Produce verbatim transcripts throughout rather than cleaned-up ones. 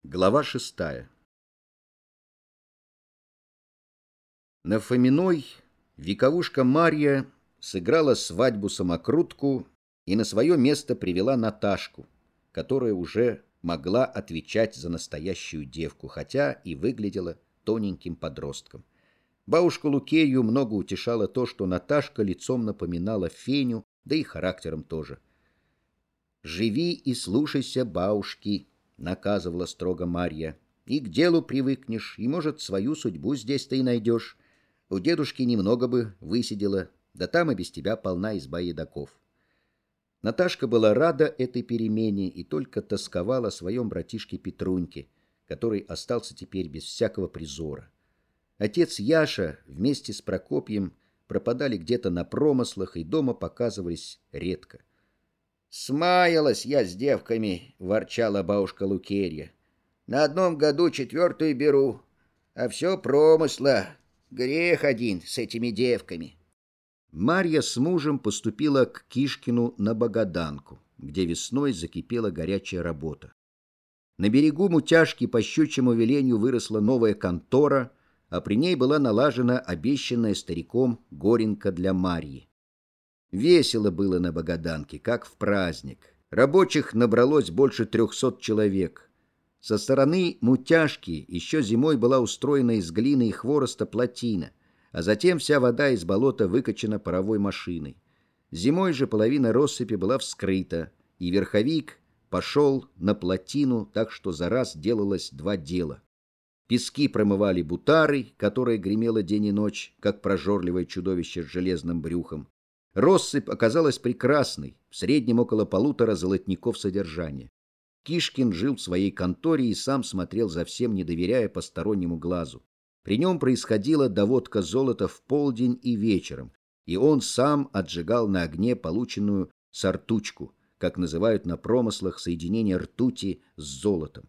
Глава шестая. На Фоминой вековушка Марья сыграла свадьбу-самокрутку и на свое место привела Наташку, которая уже могла отвечать за настоящую девку, хотя и выглядела тоненьким подростком. Бабушку Лукерью много утешало то, что Наташка лицом напоминала Феню, да и характером тоже. «Живи и слушайся бабушки», — наказывала строго Марья. «И к делу привыкнешь, и, может, свою судьбу здесь ты и найдешь. У дедушки немного бы высидела, да там и без тебя полна изба едоков». Наташка была рада этой перемене и только тосковала о своем братишке Петруньке, который остался теперь без всякого призора. Отец Яша вместе с Прокопьем пропадали где-то на промыслах и дома показывались редко. «Смаялась я с девками», — ворчала бабушка Лукерья. «На одном году четвертую беру, а все промысла. Грех один с этими девками». Марья с мужем поступила к Кишкину на Богоданку, где весной закипела горячая работа. На берегу Мутяжки по щучьему велению выросла новая контора, а при ней была налажена обещанная стариком горенка для Марьи. Весело было на Богоданке, как в праздник. Рабочих набралось больше трехсот человек. Со стороны Мутяжки еще зимой была устроена из глины и хвороста плотина, а затем вся вода из болота выкачана паровой машиной. Зимой же половина россыпи была вскрыта, и верховик пошел на плотину, так что за раз делалось два дела. Пески промывали бутарой, которая гремела день и ночь, как прожорливое чудовище с железным брюхом. Россыпь оказалась прекрасной, в среднем около полутора золотников содержания. Кишкин жил в своей конторе и сам смотрел за всем, не доверяя постороннему глазу. При нем происходила доводка золота в полдень и вечером, и он сам отжигал на огне полученную сортучку, как называют на промыслах соединение ртути с золотом.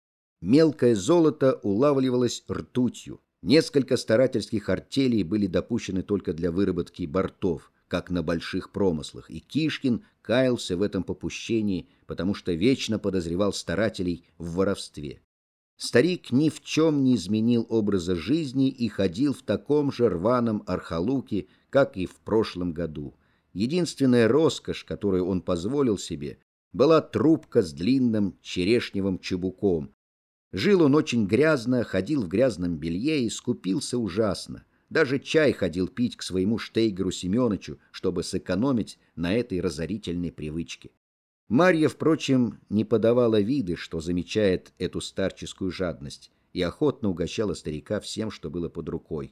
Мелкое золото улавливалось ртутью. Несколько старательских артелей были допущены только для выработки бортов, как на больших промыслах, и Кишкин каялся в этом попущении, потому что вечно подозревал старателей в воровстве. Старик ни в чем не изменил образа жизни и ходил в таком же рваном архалуке, как и в прошлом году. Единственная роскошь, которую он позволил себе, была трубка с длинным черешневым чубуком. Жил он очень грязно, ходил в грязном белье и скупился ужасно. Даже чай ходил пить к своему Штейгеру Семеновичу, чтобы сэкономить на этой разорительной привычке. Марья, впрочем, не подавала виды, что замечает эту старческую жадность, и охотно угощала старика всем, что было под рукой.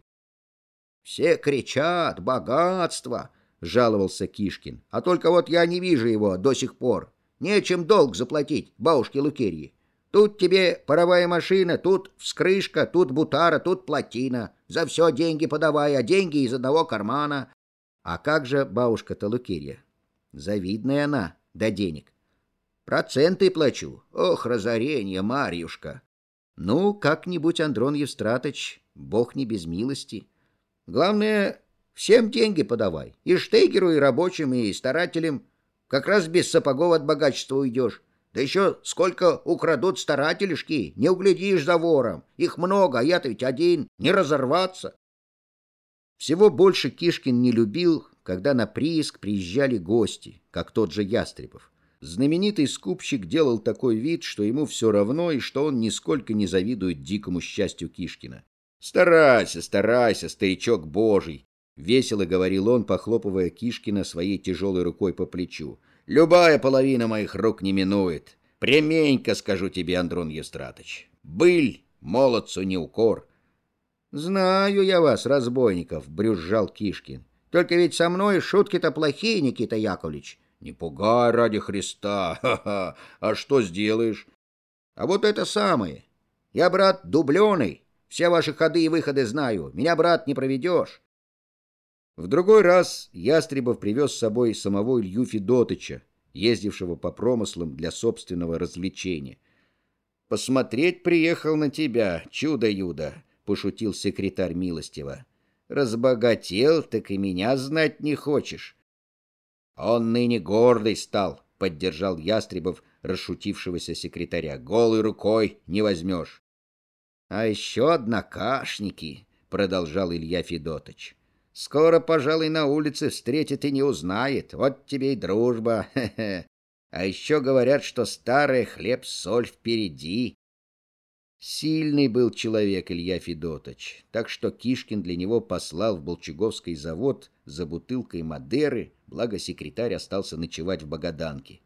«Все кричат: богатство!» — жаловался Кишкин. «А только вот я не вижу его до сих пор. Нечем долг заплатить бабушке Лукерьи. Тут тебе паровая машина, тут вскрышка, тут бутара, тут плотина. За все деньги подавай, а деньги из одного кармана». «А как же бабушка-то Лукерья? Завидная она до денег». «Проценты плачу. Ох, разоренье, Марьюшка». «Ну, как-нибудь, Андрон Евстратыч, бог не без милости. Главное, всем деньги подавай. И штейгеру, и рабочим, и старателям. Как раз без сапогов от богачества уйдешь. Да еще сколько украдут старателишки, не углядишь за вором. Их много, а я-то ведь один, не разорваться». Всего больше Кишкин не любил, когда на прииск приезжали гости, как тот же Ястребов. Знаменитый скупщик делал такой вид, что ему все равно и что он нисколько не завидует дикому счастью Кишкина. «Старайся, старайся, старичок божий!» — весело говорил он, похлопывая Кишкина своей тяжелой рукой по плечу. «Любая половина моих рук не минует. Пряменько скажу тебе, Андрон Евстратыч. Быль молодцу не укор». «Знаю я вас, разбойников», — брюзжал Кишкин. «Только ведь со мной шутки-то плохие, Никита Яковлевич». «Не пугай ради Христа! Ха-ха! А что сделаешь?» «А вот это самое. Я, брат, дубленый. Все ваши ходы и выходы знаю. Меня, брат, не проведешь». В другой раз Ястребов привез с собой самого Илью Федотыча, ездившего по промыслам для собственного развлечения. «Посмотреть приехал на тебя, чудо-юдо», — пошутил секретарь милостиво. «Разбогател, так и меня знать не хочешь». «Он ныне гордый стал», — поддержал Ястребов расшутившегося секретаря. Голой рукой не возьмешь. А еще однокашники, продолжал Илья Федотыч. Скоро, пожалуй, на улице встретит и не узнает. Вот тебе и дружба. Хе-хе. А еще говорят, что старый хлеб-соль впереди. Сильный был человек Илья Федотыч, так что Кишкин для него послал в Болчаговский завод за бутылкой Мадеры, благо секретарь остался ночевать в Богоданке.